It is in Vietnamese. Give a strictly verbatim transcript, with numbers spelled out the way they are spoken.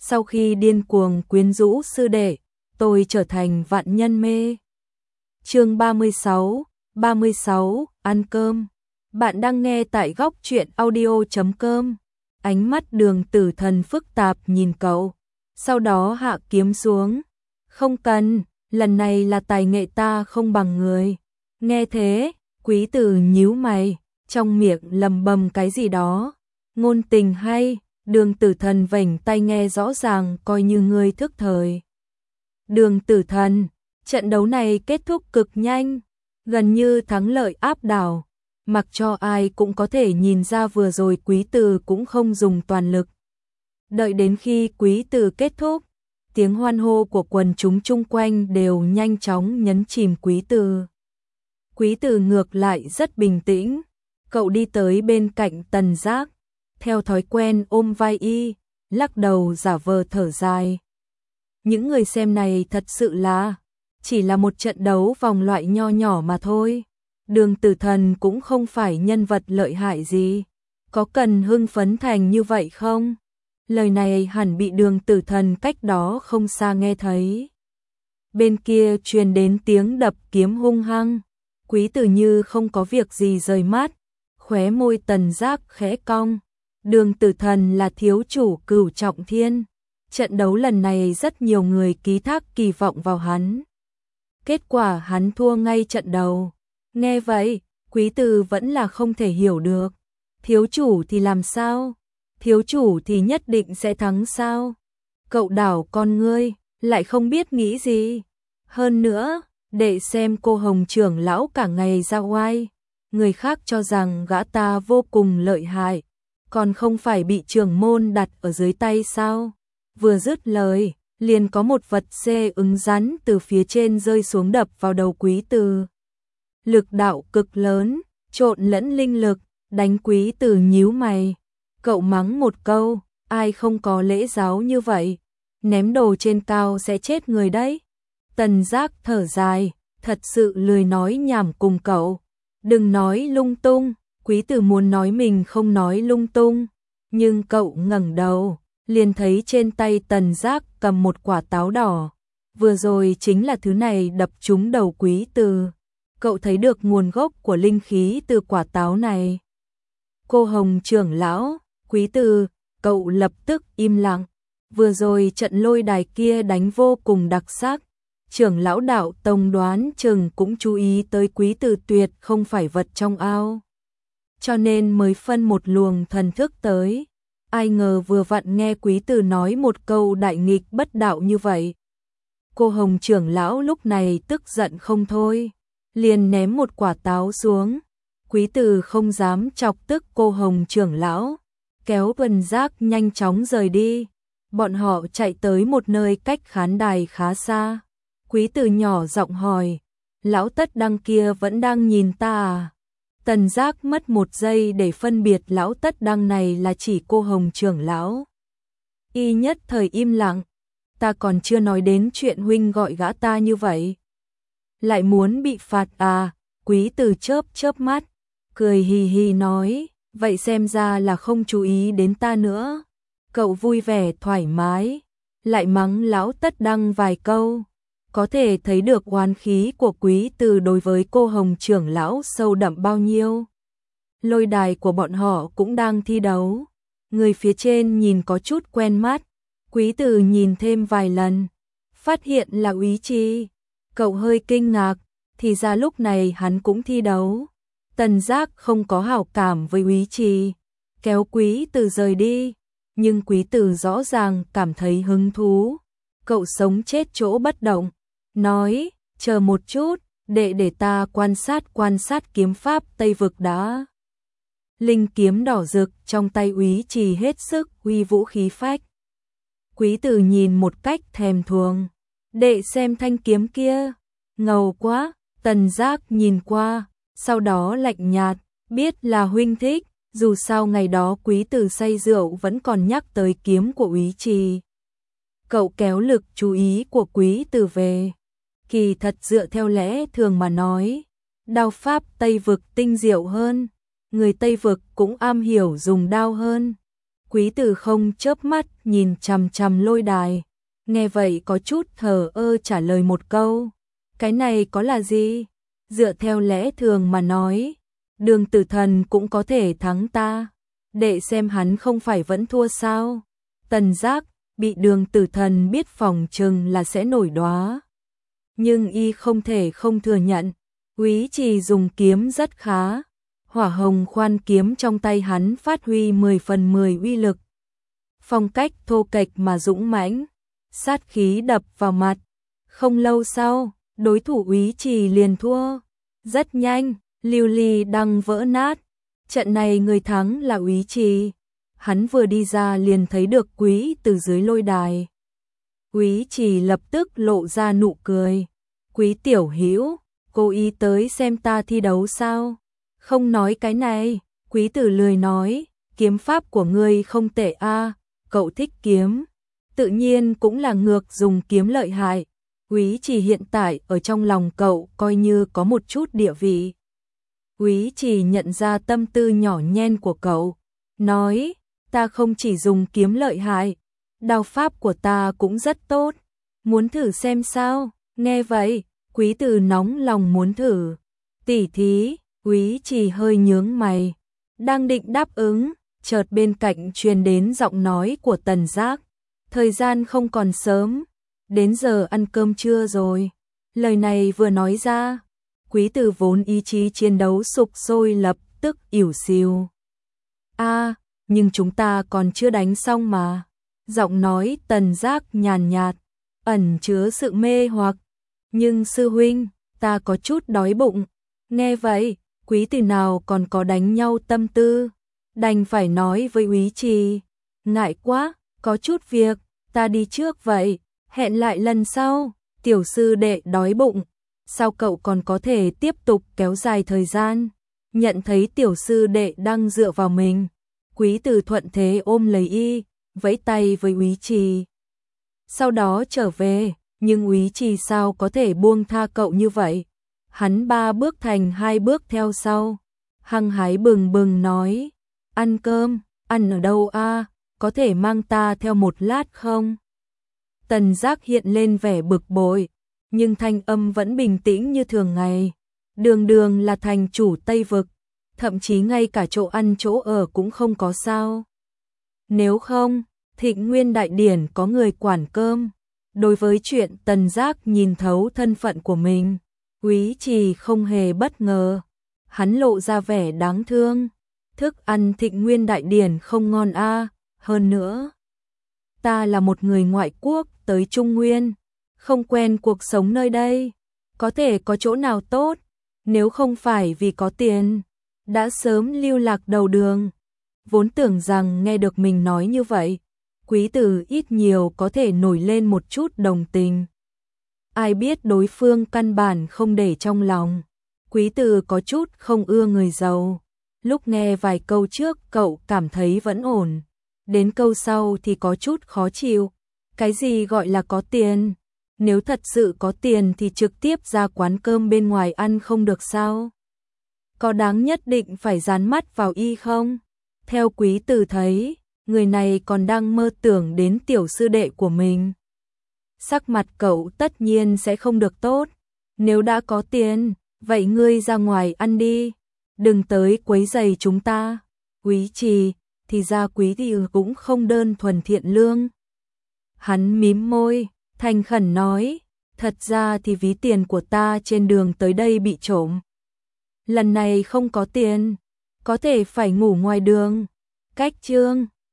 sau khi điên cuồng quyến rũ sư đệ, tôi trở thành vạn nhân mê. Chương ba mươi sáu, ba mươi sáu, ăn cơm. Bạn đang nghe tại góc truyện audio chấm com. Ánh mắt Đường Tử Thần phức tạp nhìn cậu, sau đó hạ kiếm xuống. Không cần, lần này là tài nghệ ta không bằng người. Nghe thế, Quý Tử nhíu mày, trong miệng lầm bầm cái gì đó. Ngôn tình hay, Đường Tử Thần vểnh tay nghe rõ ràng, coi như ngươi thức thời. Đường Tử Thần, trận đấu này kết thúc cực nhanh, gần như thắng lợi áp đảo. Mặc cho ai cũng có thể nhìn ra vừa rồi Quý Tử cũng không dùng toàn lực. Đợi đến khi Quý Tử kết thúc, tiếng hoan hô của quần chúng chung quanh đều nhanh chóng nhấn chìm Quý Tử. Quý Tử ngược lại rất bình tĩnh, cậu đi tới bên cạnh Tần Giác, theo thói quen ôm vai y, lắc đầu giả vờ thở dài. Những người xem này thật sự là chỉ là một trận đấu vòng loại nho nhỏ mà thôi. Đường Tử Thần cũng không phải nhân vật lợi hại gì, có cần hưng phấn thành như vậy không? Lời này hẳn bị Đường Tử Thần cách đó không xa nghe thấy. Bên kia truyền đến tiếng đập kiếm hung hăng, Quý Tử như không có việc gì rời mắt, khóe môi Tần Giác khẽ cong. Đường Tử Thần là thiếu chủ Cửu Trọng Thiên, trận đấu lần này rất nhiều người ký thác kỳ vọng vào hắn. Kết quả hắn thua ngay trận đầu. Nghe vậy, Quý Tử vẫn là không thể hiểu được. Thiếu chủ thì làm sao? Thiếu chủ thì nhất định sẽ thắng sao? Cậu đảo con ngươi, lại không biết nghĩ gì. Hơn nữa, để xem cô Hồng trưởng lão cả ngày ra oai. Người khác cho rằng gã ta vô cùng lợi hại, còn không phải bị trưởng môn đặt ở dưới tay sao? Vừa dứt lời, liền có một vật xê ứng rắn từ phía trên rơi xuống đập vào đầu Quý Tử. Lực đạo cực lớn, trộn lẫn linh lực, đánh Quý Tử nhíu mày. Cậu mắng một câu, ai không có lễ giáo như vậy, ném đồ trên cao sẽ chết người đấy. Tần Giác thở dài, thật sự lười nói nhảm cùng cậu. Đừng nói lung tung, Quý Tử muốn nói mình không nói lung tung, nhưng cậu ngẩng đầu, liền thấy trên tay Tần Giác cầm một quả táo đỏ. Vừa rồi chính là thứ này đập trúng đầu Quý Tử. Cậu thấy được nguồn gốc của linh khí từ quả táo này. Cô Hồng trưởng lão, Quý Tử, cậu lập tức im lặng. Vừa rồi trận lôi đài kia đánh vô cùng đặc sắc. Trưởng lão đạo tông đoán chừng cũng chú ý tới Quý Tử tuyệt không phải vật trong ao, cho nên mới phân một luồng thần thức tới. Ai ngờ vừa vặn nghe Quý Tử nói một câu đại nghịch bất đạo như vậy. Cô Hồng trưởng lão lúc này tức giận không thôi, liền ném một quả táo xuống. Quý Tử không dám chọc tức cô Hồng trưởng lão, kéo Tần Giác nhanh chóng rời đi. Bọn họ chạy tới một nơi cách khán đài khá xa. Quý Tử nhỏ giọng hỏi, lão Tất Đăng kia vẫn đang nhìn ta à? Tần Giác mất một giây để phân biệt lão Tất Đăng này là chỉ cô Hồng trưởng lão. Y nhất thời im lặng, ta còn chưa nói đến chuyện huynh gọi gã ta như vậy. Lại muốn bị phạt à? Quý Tử chớp chớp mắt, cười hì hì nói, vậy xem ra là không chú ý đến ta nữa. Cậu vui vẻ thoải mái, lại mắng lão Tất Đăng vài câu. Có thể thấy được oán khí của Quý Tử đối với cô Hồng trưởng lão sâu đậm bao nhiêu. Lôi đài của bọn họ cũng đang thi đấu. Người phía trên nhìn có chút quen mắt. Quý Tử nhìn thêm vài lần, phát hiện là Úy Chi. Cậu hơi kinh ngạc, thì ra lúc này hắn cũng thi đấu. Tần Giác không có hảo cảm với Úy Chi, kéo Quý Tử rời đi. Nhưng Quý Tử rõ ràng cảm thấy hứng thú. Cậu sống chết chỗ bất động, nói, chờ một chút, để để ta quan sát quan sát kiếm pháp Tây Vực đã. Linh kiếm đỏ rực trong tay Úy Trì hết sức uy vũ khí phách. Quý Tử nhìn một cách thèm thuồng, đệ xem thanh kiếm kia, ngầu quá. Tần Giác nhìn qua, sau đó lạnh nhạt, biết là huynh thích, dù sao ngày đó Quý Tử say rượu vẫn còn nhắc tới kiếm của Úy Trì. Cậu kéo lực chú ý của Quý Tử về. Kỳ thật dựa theo lẽ thường mà nói, đao pháp Tây Vực tinh diệu hơn, người Tây Vực cũng am hiểu dùng đao hơn. Quý Tử không chớp mắt nhìn chằm chằm Lôi Đài, nghe vậy có chút thờ ơ trả lời một câu, cái này có là gì? Dựa theo lẽ thường mà nói, Đường Tử Thần cũng có thể thắng ta, để xem hắn không phải vẫn thua sao? Tần Giác bị Đường Tử Thần biết phòng chừng là sẽ nổi đoá. Nhưng y không thể không thừa nhận, Úy Trì dùng kiếm rất khá, hỏa hồng khoan kiếm trong tay hắn phát huy mười phần mười uy lực. Phong cách thô kệch mà dũng mãnh, sát khí đập vào mặt. Không lâu sau, đối thủ Úy Trì liền thua. Rất nhanh, lưu ly đăng vỡ nát. Trận này người thắng là Úy Trì. Hắn vừa đi ra liền thấy được Quý từ dưới lôi đài. Úy Trì lập tức lộ ra nụ cười. Quý tiểu hữu, cô ý tới xem ta thi đấu sao? Không nói cái này, Quý tử lười nói, kiếm pháp của ngươi không tệ a, cậu thích kiếm, tự nhiên cũng là ngược dùng kiếm lợi hại. Úy Trì hiện tại ở trong lòng cậu coi như có một chút địa vị. Úy Trì nhận ra tâm tư nhỏ nhen của cậu, nói, ta không chỉ dùng kiếm lợi hại, đao pháp của ta cũng rất tốt, muốn thử xem sao? Nghe vậy, Quý tử nóng lòng muốn thử. Tỉ thí, Úy Trì hơi nhướng mày, đang định đáp ứng, chợt bên cạnh truyền đến giọng nói của Tần Giác, thời gian không còn sớm, đến giờ ăn cơm trưa rồi. Lời này vừa nói ra, Quý tử vốn ý chí chiến đấu sục sôi lập tức ỉu xìu. A, nhưng chúng ta còn chưa đánh xong mà. Giọng nói Tần Giác nhàn nhạt, ẩn chứa sự mê hoặc. Nhưng sư huynh, ta có chút đói bụng. Nghe vậy, Quý tử nào còn có đánh nhau tâm tư, đành phải nói với Úy Trì, ngại quá, có chút việc, ta đi trước vậy, hẹn lại lần sau. Tiểu sư đệ đói bụng, sao cậu còn có thể tiếp tục kéo dài thời gian? Nhận thấy tiểu sư đệ đang dựa vào mình, Quý tử thuận thế ôm lấy y, vẫy tay với Úy Trì. Sau đó trở về, nhưng Úy Trì sao có thể buông tha cậu như vậy? Hắn ba bước thành hai bước theo sau, hăng hái bừng bừng nói, ăn cơm, ăn ở đâu a? Có thể mang ta theo một lát không? Tần Giác hiện lên vẻ bực bội, nhưng thanh âm vẫn bình tĩnh như thường ngày. Đường đường là thành chủ Tây Vực, thậm chí ngay cả chỗ ăn chỗ ở cũng không có sao. Nếu không, Thịnh Nguyên Đại Điển có người quản cơm. Đối với chuyện Tần Giác nhìn thấu thân phận của mình, Úy Trì không hề bất ngờ. Hắn lộ ra vẻ đáng thương. Thức ăn Thịnh Nguyên Đại Điển không ngon a, hơn nữa, ta là một người ngoại quốc tới Trung Nguyên, không quen cuộc sống nơi đây, có thể có chỗ nào tốt, nếu không phải vì có tiền, đã sớm lưu lạc đầu đường. Vốn tưởng rằng nghe được mình nói như vậy, Quý tử ít nhiều có thể nổi lên một chút đồng tình. Ai biết đối phương căn bản không để trong lòng. Quý tử có chút không ưa người giàu. Lúc nghe vài câu trước cậu cảm thấy vẫn ổn, đến câu sau thì có chút khó chịu. Cái gì gọi là có tiền? Nếu thật sự có tiền thì trực tiếp ra quán cơm bên ngoài ăn không được sao? Có đáng nhất định phải dán mắt vào y không? Theo Quý tử thấy, người này còn đang mơ tưởng đến tiểu sư đệ của mình. Sắc mặt cậu tất nhiên sẽ không được tốt. Nếu đã có tiền, vậy ngươi ra ngoài ăn đi, đừng tới quấy rầy chúng ta. Úy Trì, thì ra Quý tử cũng không đơn thuần thiện lương. Hắn mím môi, thành khẩn nói, thật ra thì ví tiền của ta trên đường tới đây bị trộm. Lần này không có tiền, có thể phải ngủ ngoài đường. Cách chương